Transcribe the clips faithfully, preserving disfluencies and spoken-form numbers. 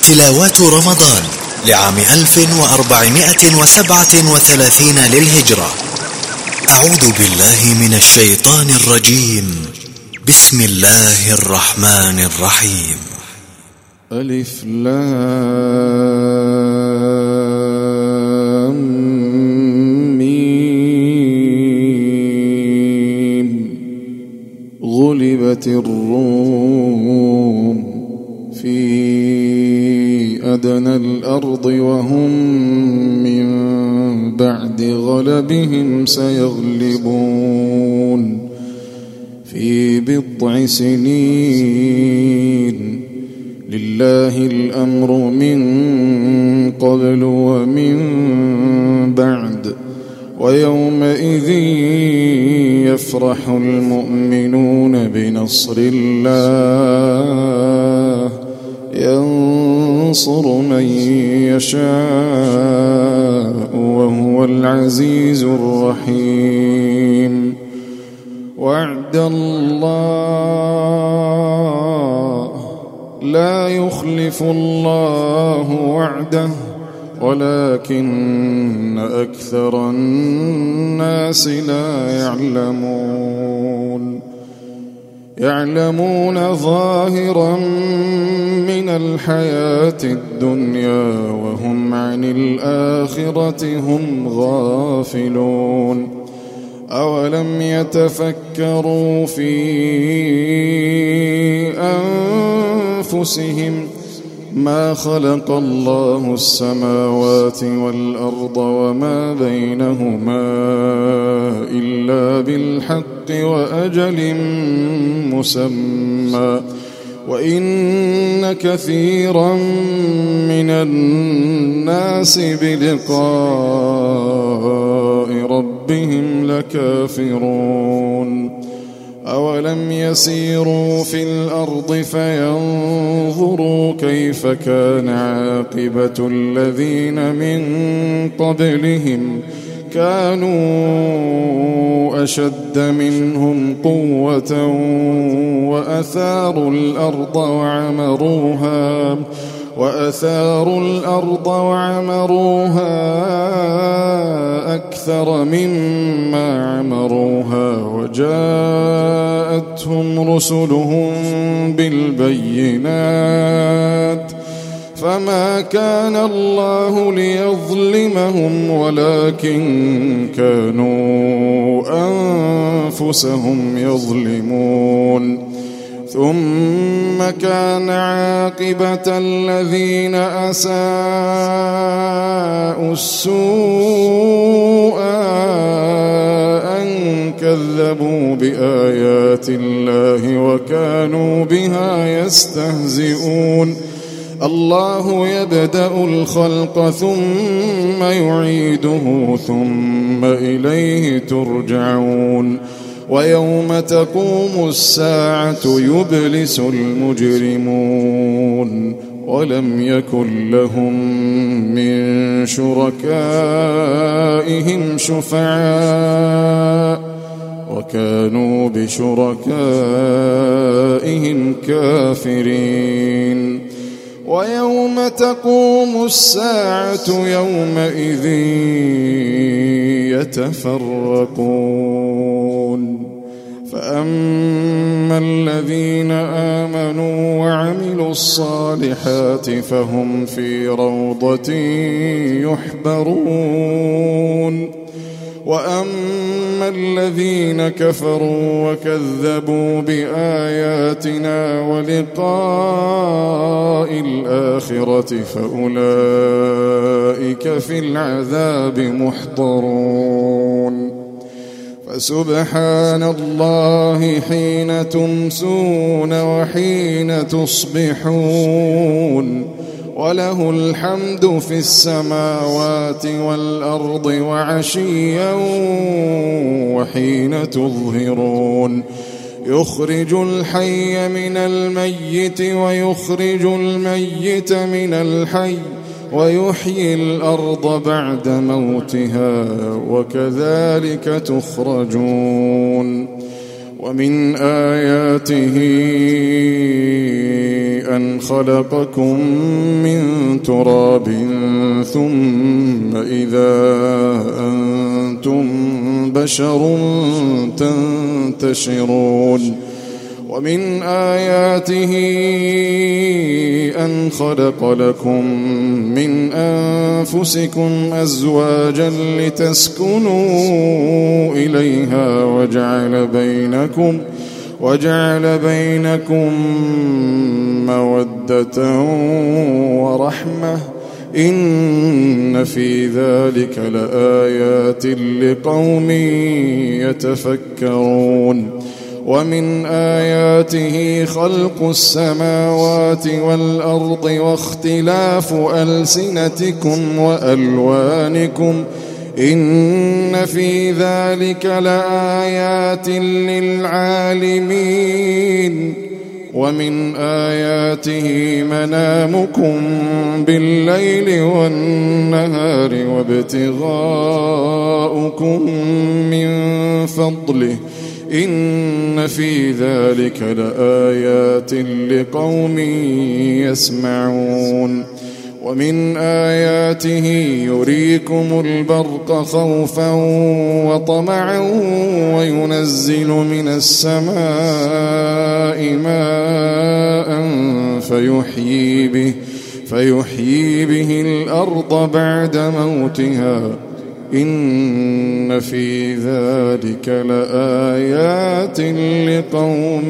تلاوات رمضان لعام ألف وأربعمائة وسبعة وثلاثين للهجرة. أعوذ بالله من الشيطان الرجيم. بسم الله الرحمن الرحيم. ألف لام ميم. غلبت الروم في أدنى الأرض وهم من بعد غلبهم سيغلبون في بضع سنين. لله الأمر من قبل ومن بعد، ويومئذ يفرح المؤمنون بنصر الله ينصر من يشاء وهو العزيز الرحيم. وعد الله لا يخلف الله وعده ولكن أكثر الناس لا يعلمون. يعلمون ظاهرا من الحياة الدنيا وهم عن الآخرة هم غافلون. أولم يتفكروا في أنفسهم ما خلق الله السماوات والأرض وما بينهما إلا بالحق وأجل مسمى، وإن كثيرا من الناس بلقاء ربهم لكافرون. أولم يسيروا في الأرض فينظروا كيف كان عاقبة الذين من قبلهم كانوا أشد منهم قوة وأثاروا الأرض وعمروها وأثاروا الأرض وعمروها أكثر مما عمروها، وجاءتهم رسلهم بالبينات، فما كان الله ليظلمهم ولكن كانوا أنفسهم يظلمون. ثم كان عاقبة الذين أساءوا السوء أن كذبوا بآيات الله وكانوا بها يستهزئون. الله يبدأ الخلق ثم يعيده ثم إليه ترجعون. ويوم تقوم الساعة يبلس المجرمون ولم يكن لهم من شركائهم شفعاء وكانوا بشركائهم كافرين. ويوم تقوم الساعة يومئذ يتفرقون. فأما الذين آمنوا وعملوا الصالحات فهم في روضة يحبرون. وأما الذين كفروا وكذبوا بآياتنا ولقاء الآخرة فأولئك في العذاب محضرون. فسبحان الله حين تمسون وحين تصبحون، وله الحمد في السماوات والأرض وعشيا وحين تظهرون. يخرج الحي من الميت ويخرج الميت من الحي ويحيي الأرض بعد موتها وكذلك تخرجون. ومن آياته أن خلقكم من تراب ثم إذا أنتم بشر تنتشرون ومن آياته أن خلق لكم من أنفسكم أزواجا لتسكنوا إليها وجعل بينكم وجعل بينكم مودة ورحمة إن في ذلك لآيات لقوم يتفكرون ومن آياته خلق السماوات والأرض واختلاف ألسنتكم وألوانكم إن في ذلك لآيات للعالمين ومن آياته منامكم بالليل والنهار وابتغاؤكم من فضله إن في ذلك لآيات لقوم يسمعون ومن آياته يريكم البرق خوفا وطمعا وينزل من السماء ماء فيحيي به, فيحيي به الأرض بعد موتها إن في ذلك لآيات لقوم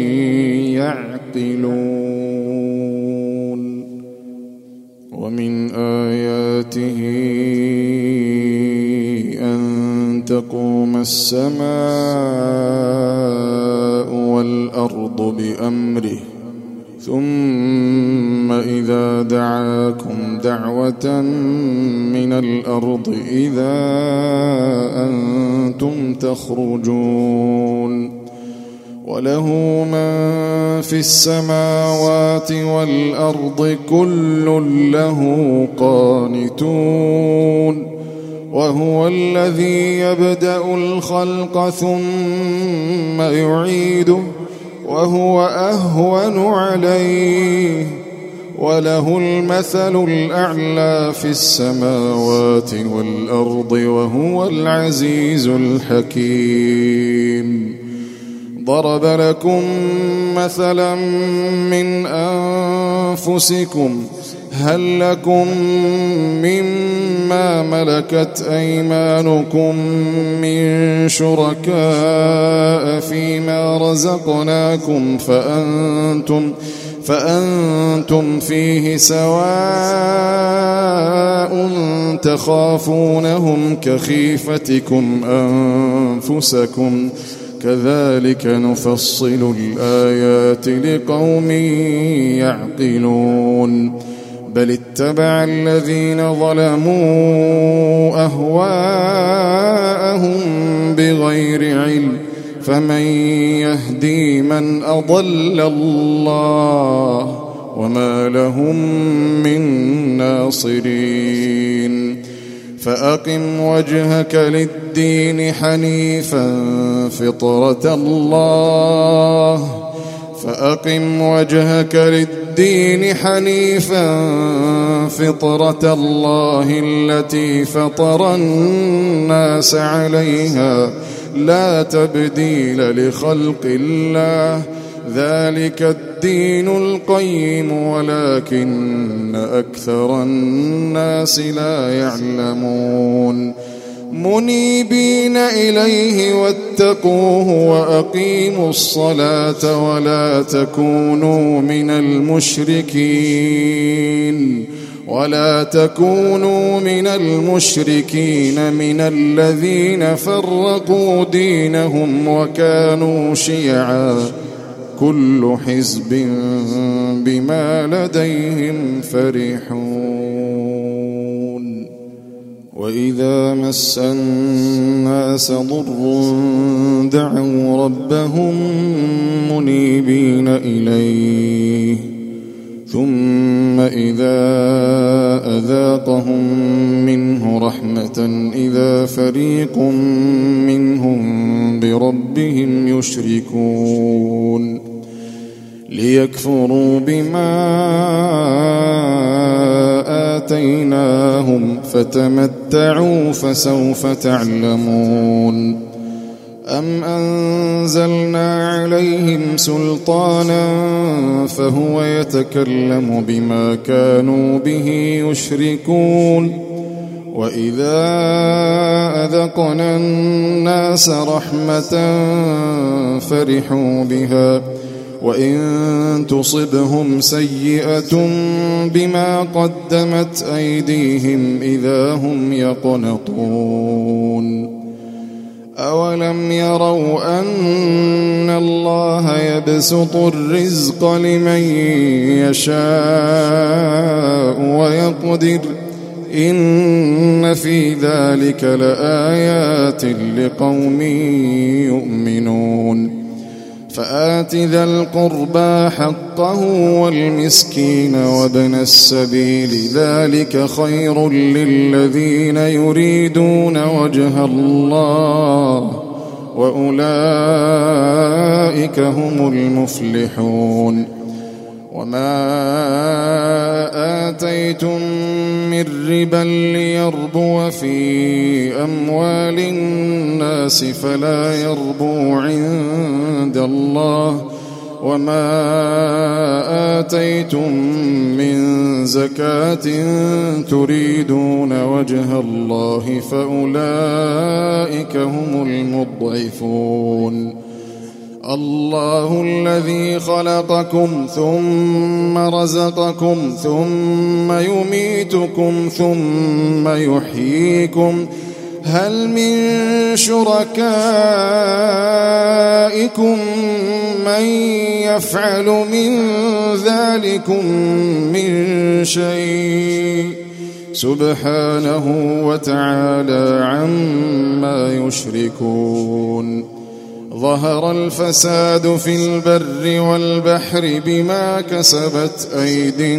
يعقلون ومن آياته أن تقوم السماء والأرض بأمره ثم إذا دعاكم دعوة من الأرض إذا أنتم تخرجون وله من في السماوات والأرض كل له قانتون وهو الذي يبدأ الخلق ثم يعيده وهو أهون عليه وله المثل الأعلى في السماوات والأرض وهو العزيز الحكيم ضرب لكم مثلا من أنفسكم هل لكم مما ملكت أيمانكم من شركاء فيما رزقناكم فأنتم, فأنتم فيه سواء تخافونهم كخيفتكم أنفسكم كذلك نفصل الآيات لقوم يعقلون بل اتبع الذين ظلموا أهواءهم بغير علم فمن يهدي من أضل الله وما لهم من ناصرين فأقم وجهك للدين حنيفا فطرة الله فأقم وجهك للدين حنيفا فطرة الله التي فطر الناس عليها لا تبديل لخلق الله ذلك الدين القيم ولكن أكثر الناس لا يعلمون منيبين إليه واتقوه وأقيموا الصلاة ولا تكونوا من المشركين ولا تكونوا من المشركين من الذين فرقوا دينهم وكانوا شيعا كل حزب بما لديهم فرحون وإذا مس الناس ضر دعوا ربهم منيبين إليه ثم إذا أذاقهم منه رحمة إذا فريق منهم بربهم يشركون ليكفروا بما آتيناهم فتمتعوا فسوف تعلمون. أم أنزلنا عليهم سلطانا فهو يتكلم بما كانوا به يشركون. وإذا أذقنا الناس رحمة فرحوا بها وإن تصبهم سيئة بما قدمت أيديهم إذا هم يقنطون. أولم يروا أن الله يبسط الرزق لمن يشاء ويقدر إن في ذلك لآيات لقوم يؤمنون. فآت ذا القربى حقه والمسكين وابن السبيل ذلك خير للذين يريدون وجه الله وأولئك هم المفلحون. وما آتيتم من ربا ليربو في أموال الناس فلا يربو عند الله وما آتيتم من زكاة تريدون وجه الله فأولئك هم المضعفون. الله الذي خلقكم ثم رزقكم ثم يميتكم ثم يحييكم هل من شركائكم من يفعل من ذلكم من شيء سبحانه وتعالى عما يشركون. ظهر الفساد في البر والبحر بما كسبت أيدي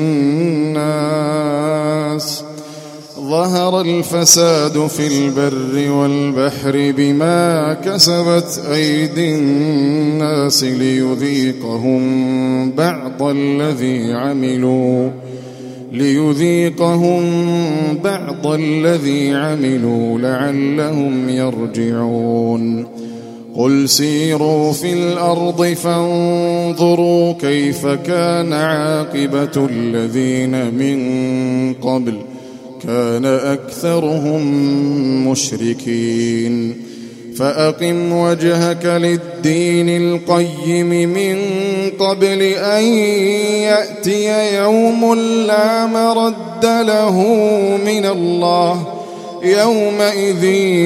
الناس ظهر الفساد في البر والبحر بما كسبت أيدي الناس ليذيقهم بعض الذي عملوا ليذيقهم بعض الذي عملوا لعلهم يرجعون. قل سيروا في الأرض فانظروا كيف كان عاقبة الذين من قبل كان أكثرهم مشركين. فأقم وجهك للدين القيم من قبل أن يأتي يوم لا مرد له من الله يومئذ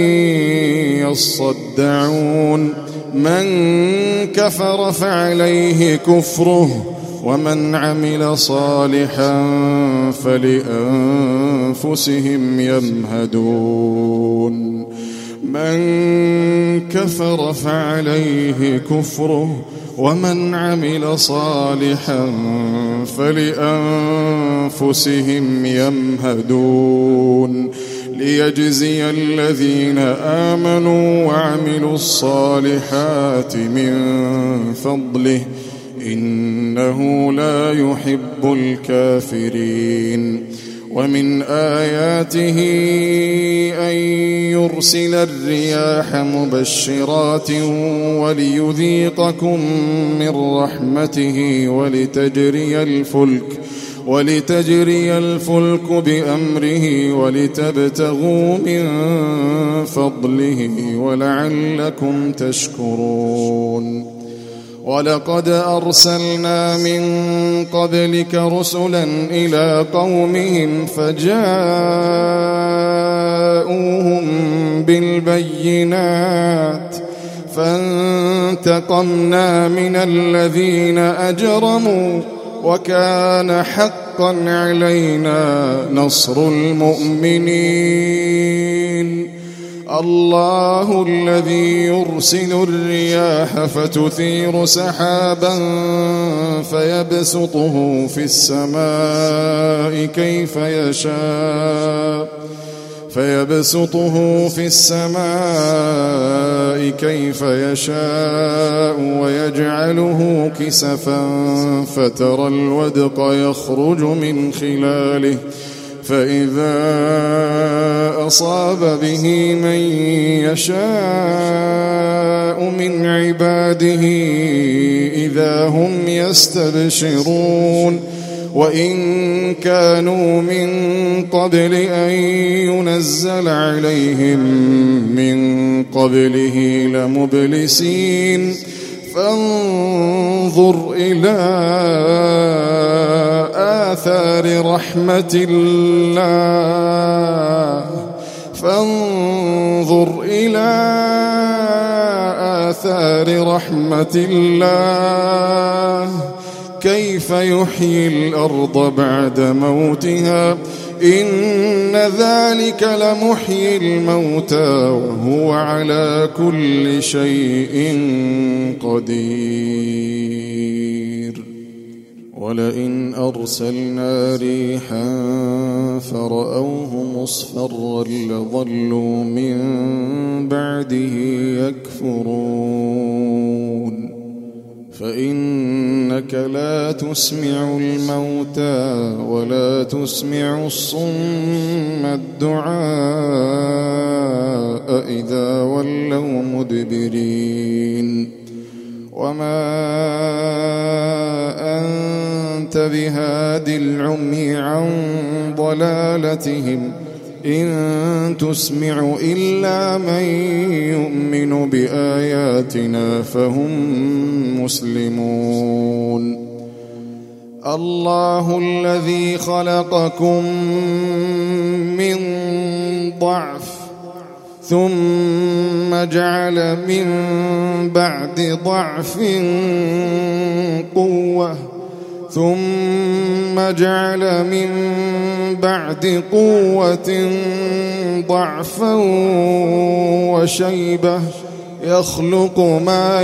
يصدعون. من كفر فعليه كفره ومن عمل صالحا فلأنفسهم يمهدون. من كفر فعليه كفره ومن عمل صالحا فلأنفسهم يمهدون. ليجزي الذين آمنوا وعملوا الصالحات من فضله إنه لا يحب الكافرين. ومن آياته أن يرسل الرياح مبشرات وليذيقكم من رحمته ولتجري الفلك ولتجري الفلك بأمره ولتبتغوا من فضله ولعلكم تشكرون. ولقد أرسلنا من قبلك رسلا إلى قومهم فجاءوهم بالبينات فانتقمنا من الذين أجرموا وكان حقا علينا نصر المؤمنين. الله الذي يرسل الرياح فتثير سحابا فيبسطه في السماء كيف يشاء فيبسطه في السماء كيف يشاء ويجعله كسفا فترى الودق يخرج من خلاله فإذا أصاب به من يشاء من عباده إذا هم يستبشرون وإن كانوا من قبل أن ينزل عليهم من قبله لمبلسين فانظر إلى آثار رحمة الله فانظر إلى آثار رحمة الله كيف يحيي الأرض بعد موتها إن ذلك لمحيي الموتى وهو على كل شيء قدير ولئن أرسلنا ريحا فرأوه مصفرا لظلوا من بعده يكفرون فإنك لا تسمع الموتى ولا تسمع الصم الدعاء إذا ولوا مدبرين وما أنت بهاد العمي عن ضلالتهم إن تسمع إلا من يؤمن بآياتنا فهم مسلمون الله الذي خلقكم من ضعف ثم جعل من بعد ضعف قوة ثم جعل من بعد قوة ضعفا وشيبة يخلق ما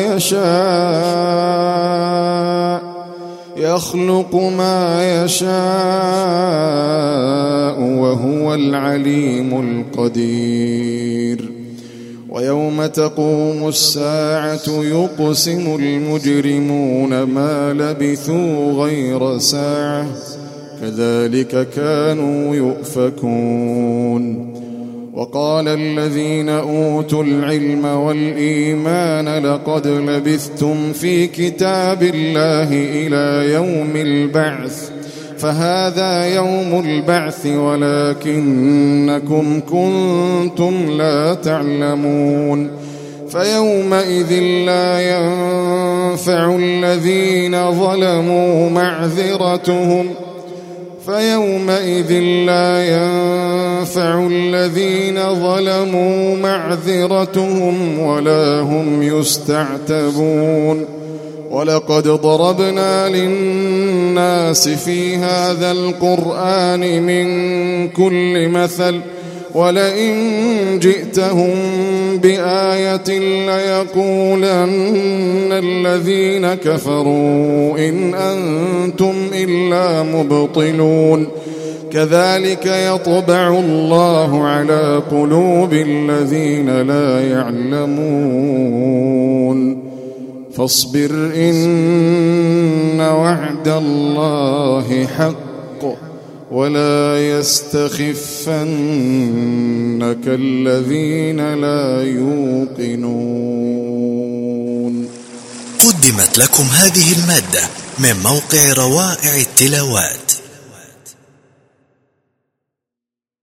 يشاء يخلق ما يشاء وهو العليم القدير ويوم تقوم الساعة يقسم المجرمون ما لبثوا غير ساعة كذلك كانوا يؤفكون وقال الذين أوتوا العلم والإيمان لقد لبثتم في كتاب الله إلى يوم البعث فهذا يوم البعث ولكنكم كنتم لا تعلمون فيومئذ لا ينفع الذين ظلموا معذرتهم فيومئذ لا ينفع الذين ظلموا معذرتهم ولا هم يستعتبون ولقد ضربنا للناس في هذا القرآن من كل مثل ولئن جئتهم بآية ليقولن الذين كفروا إن أنتم إلا مبطلون كذلك يطبع الله على قلوب الذين لا يعلمون فاصبر إن وعد الله حق ولا يستخفنك الذين لا يوقنون. قدمت لكم هذه المادة من موقع روائع التلاوات.